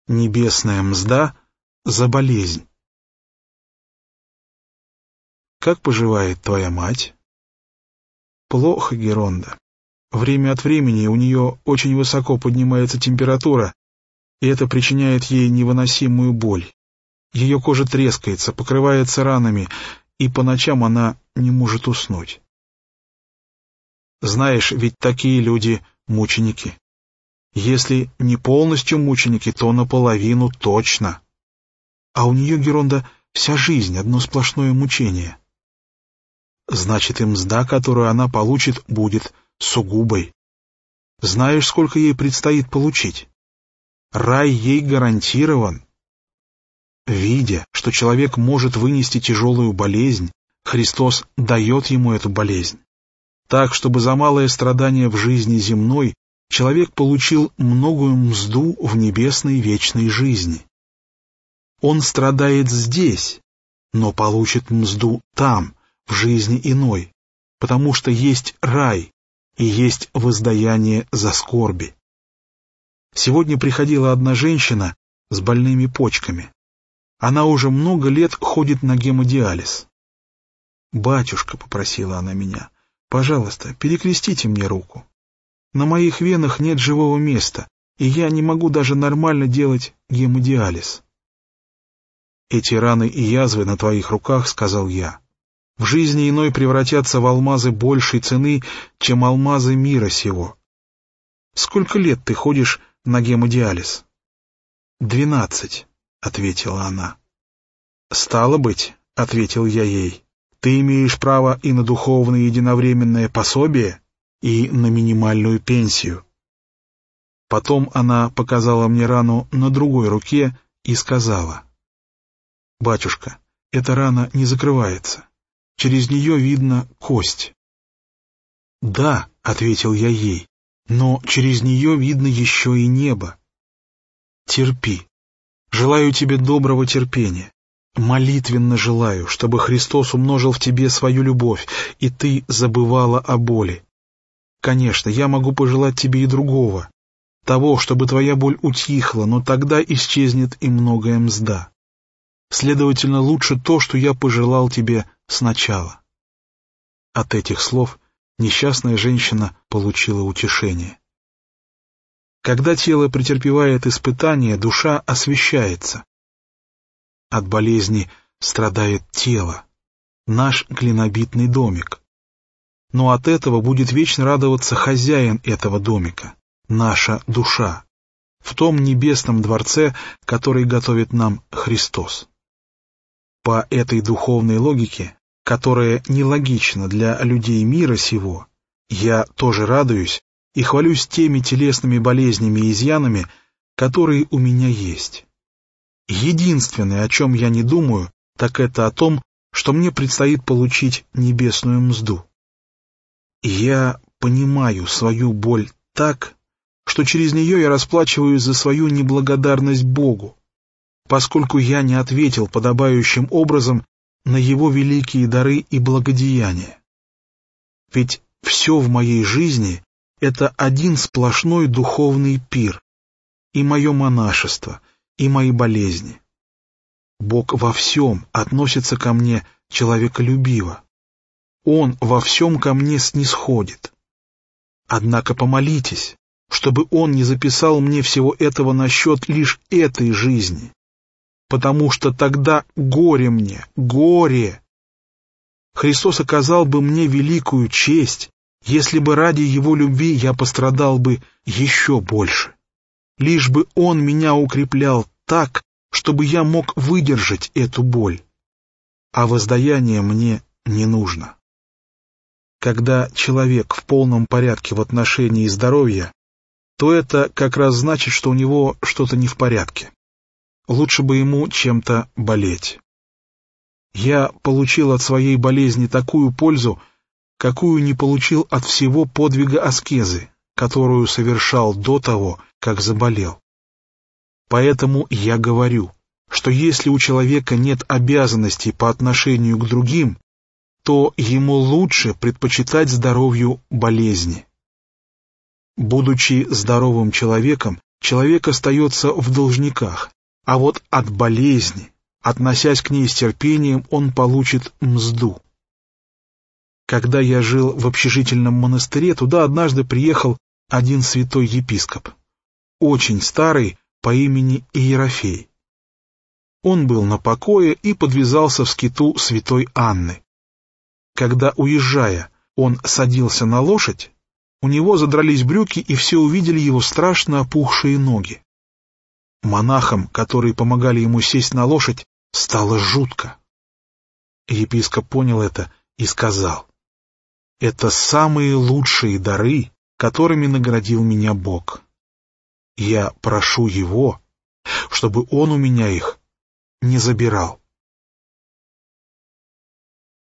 Небесная мзда за болезнь. Как поживает твоя мать? Плохо, Геронда. Время от времени у нее очень высоко поднимается температура, и это причиняет ей невыносимую боль. Ее кожа трескается, покрывается ранами, и по ночам она не может уснуть. Знаешь, ведь такие люди — мученики. Если не полностью мученики, то наполовину точно. А у нее, Геронда, вся жизнь — одно сплошное мучение. Значит, и мзда, которую она получит, будет сугубой. Знаешь, сколько ей предстоит получить? Рай ей гарантирован. Видя, что человек может вынести тяжелую болезнь, Христос дает ему эту болезнь. Так, чтобы за малое страдание в жизни земной человек получил многую мзду в небесной вечной жизни. Он страдает здесь, но получит мзду там, в жизни иной, потому что есть рай и есть воздаяние за скорби. Сегодня приходила одна женщина с больными почками. Она уже много лет ходит на гемодиализ. «Батюшка», — попросила она меня, — «пожалуйста, перекрестите мне руку. На моих венах нет живого места, и я не могу даже нормально делать гемодиализ». «Эти раны и язвы на твоих руках, — сказал я, — в жизни иной превратятся в алмазы большей цены, чем алмазы мира сего. Сколько лет ты ходишь на гемодиализ?» 12, — ответила она. «Стало быть, — ответил я ей, — ты имеешь право и на духовное единовременное пособие, и на минимальную пенсию». Потом она показала мне рану на другой руке и сказала: «Батюшка, эта рана не закрывается. Через нее видно кость». «Да, — ответил я ей, — но через нее видно еще и небо. Терпи. Желаю тебе доброго терпения. Молитвенно желаю, чтобы Христос умножил в тебе свою любовь, и ты забывала о боли. Конечно, я могу пожелать тебе и другого, того, чтобы твоя боль утихла, но тогда исчезнет и многое мзда. Следовательно, лучше то, что я пожелал тебе сначала». От этих слов несчастная женщина получила утешение. Когда тело претерпевает испытания, душа освящается. От болезни страдает тело, наш глинобитный домик. Но от этого будет вечно радоваться хозяин этого домика, наша душа, в том небесном дворце, который готовит нам Христос. По этой духовной логике, которая нелогична для людей мира сего, я тоже радуюсь и хвалюсь теми телесными болезнями и изъянами, которые у меня есть. Единственное, о чем я не думаю, так это о том, что мне предстоит получить небесную мзду. Я понимаю свою боль так, что через нее я расплачиваюсь за свою неблагодарность Богу, поскольку я не ответил подобающим образом на Его великие дары и благодеяния. Ведь все в моей жизни — это один сплошной духовный пир, и мое монашество, и мои болезни. Бог во всем относится ко мне человеколюбиво. Он во всем ко мне снисходит. Однако помолитесь, чтобы Он не записал мне всего этого на счет лишь этой жизни, потому что тогда горе мне, горе! Христос оказал бы мне великую честь, если бы ради Его любви я пострадал бы еще больше. Лишь бы Он меня укреплял так, чтобы я мог выдержать эту боль. А воздаяние мне не нужно. Когда человек в полном порядке в отношении здоровья, то это как раз значит, что у него что-то не в порядке. Лучше бы ему чем-то болеть. Я получил от своей болезни такую пользу, какую не получил от всего подвига аскезы, которую совершал до того, как заболел. Поэтому я говорю, что если у человека нет обязанностей по отношению к другим, то ему лучше предпочитать здоровью болезни. Будучи здоровым человеком, человек остается в должниках, а вот от болезни, относясь к ней с терпением, он получит мзду. Когда я жил в общежительном монастыре, туда однажды приехал один святой епископ, очень старый, по имени Иерофей. Он был на покое и подвязался в скиту святой Анны. Когда, уезжая, он садился на лошадь, у него задрались брюки, и все увидели его страшно опухшие ноги. Монахам, которые помогали ему сесть на лошадь, стало жутко. Епископ понял это и сказал: «Это самые лучшие дары, которыми наградил меня Бог. Я прошу Его, чтобы Он у меня их не забирал».